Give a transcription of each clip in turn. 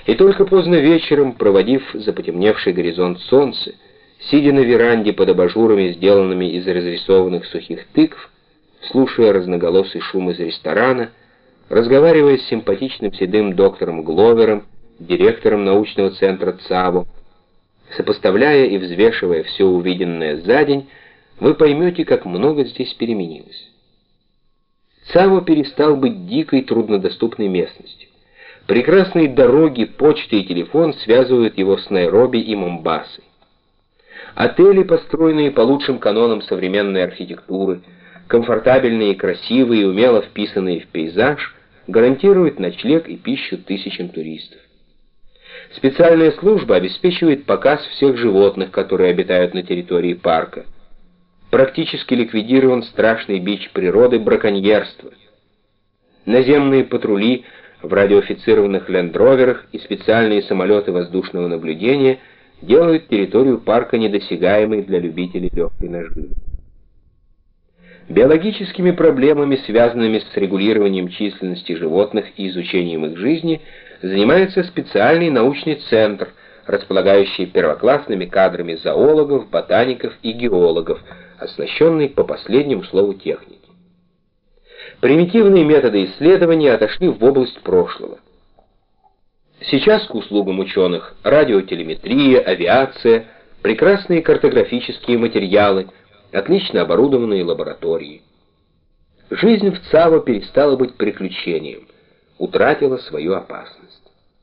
И только поздно вечером, проводив за потемневший горизонт солнце, сидя на веранде под абажурами, сделанными из разрисованных сухих тыкв, слушая разноголосый шум из ресторана, разговаривая с симпатичным седым доктором Гловером, директором научного центра ЦАВО, сопоставляя и взвешивая все увиденное за день, вы поймете, как много здесь переменилось. ЦАВО перестал быть дикой, труднодоступной местностью. Прекрасные дороги, почта и телефон связывают его с Найроби и Момбасой. Отели, построенные по лучшим канонам современной архитектуры, комфортабельные, красивые, умело вписанные в пейзаж, гарантируют ночлег и пищу тысячам туристов. Специальная служба обеспечивает показ всех животных, которые обитают на территории парка. Практически ликвидирован страшный бич природы — браконьерство. Наземные патрули в радиоофицированных лендроверах и специальные самолеты воздушного наблюдения делают территорию парка недосягаемой для любителей легкой наживы. Биологическими проблемами, связанными с регулированием численности животных и изучением их жизни, занимается специальный научный центр, располагающий первоклассными кадрами зоологов, ботаников и геологов, оснащенный по последнему слову техники. Примитивные методы исследования отошли в область прошлого. Сейчас к услугам ученых радиотелеметрия, авиация, прекрасные картографические материалы, отлично оборудованные лаборатории. Жизнь в ЦАВО перестала быть приключением, утратила свою опасность.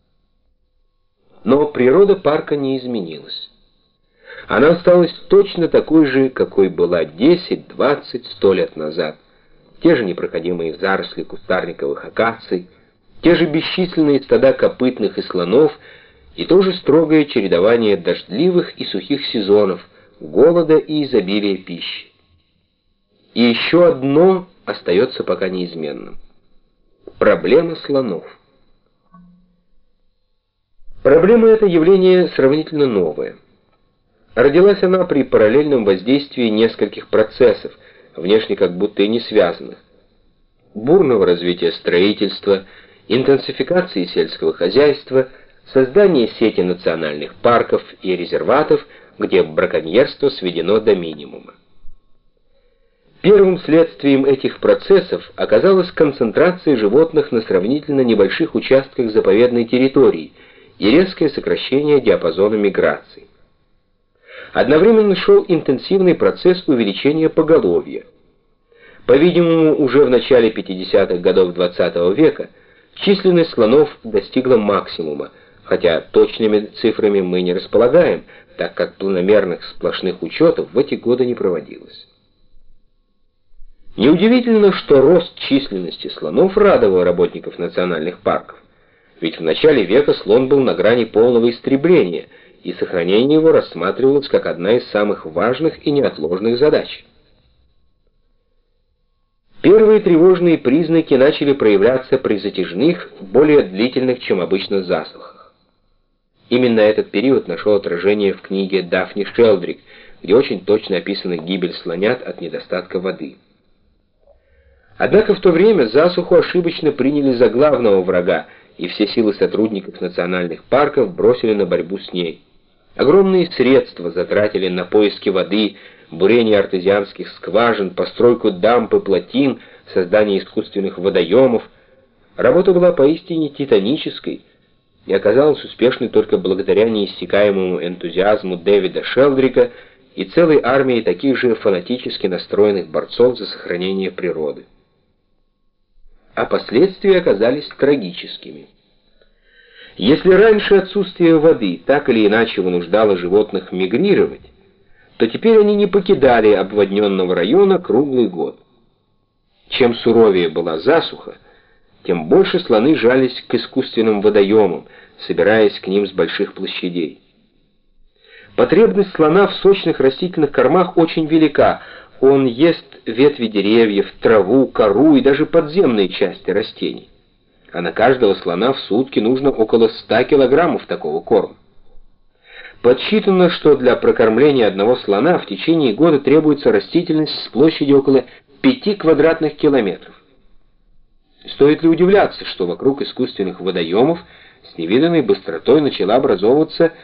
Но природа парка не изменилась. Она осталась точно такой же, какой была 10, 20, 100 лет назад. Те же непроходимые заросли кустарниковых акаций, те же бесчисленные стада копытных и слонов и то же строгое чередование дождливых и сухих сезонов, голода и изобилия пищи. И еще одно остается пока неизменным. Проблема слонов. Проблема — это явление сравнительно новое. Родилась она при параллельном воздействии нескольких процессов, внешне как будто и не связанных: бурного развития строительства, интенсификации сельского хозяйства, создания сети национальных парков и резерватов, где браконьерство сведено до минимума. Первым следствием этих процессов оказалась концентрация животных на сравнительно небольших участках заповедной территории и резкое сокращение диапазона миграций. Одновременно шел интенсивный процесс увеличения поголовья. По-видимому, уже в начале 50-х годов XX века численность слонов достигла максимума, хотя точными цифрами мы не располагаем, так как планомерных сплошных учетов в эти годы не проводилось. Неудивительно, что рост численности слонов радовал работников национальных парков, ведь в начале века слон был на грани полного истребления, и сохранение его рассматривалось как одна из самых важных и неотложных задач. Первые тревожные признаки начали проявляться при затяжных, более длительных, чем обычно, засухах. Именно этот период нашел отражение в книге Дафни Шелдрик, где очень точно описана гибель слонят от недостатка воды. Однако в то время засуху ошибочно приняли за главного врага, и все силы сотрудников национальных парков бросили на борьбу с ней. Огромные средства затратили на поиски воды, бурение артезианских скважин, постройку дамб и плотин, создание искусственных водоемов. Работа была поистине титанической и оказалась успешной только благодаря неиссякаемому энтузиазму Дэвида Шелдрика и целой армии таких же фанатически настроенных борцов за сохранение природы. А последствия оказались трагическими. Если раньше отсутствие воды так или иначе вынуждало животных мигрировать, то теперь они не покидали обводненного района круглый год. Чем суровее была засуха, тем больше слоны жались к искусственным водоемам, собираясь к ним с больших площадей. Потребность слона в сочных растительных кормах очень велика. Он ест ветви деревьев, траву, кору и даже подземные части растений. А на каждого слона в сутки нужно около 100 килограммов такого корма. Подсчитано, что для прокормления одного слона в течение года требуется растительность с площадью около 5 квадратных километров. Стоит ли удивляться, что вокруг искусственных водоемов с невиданной быстротой начала образовываться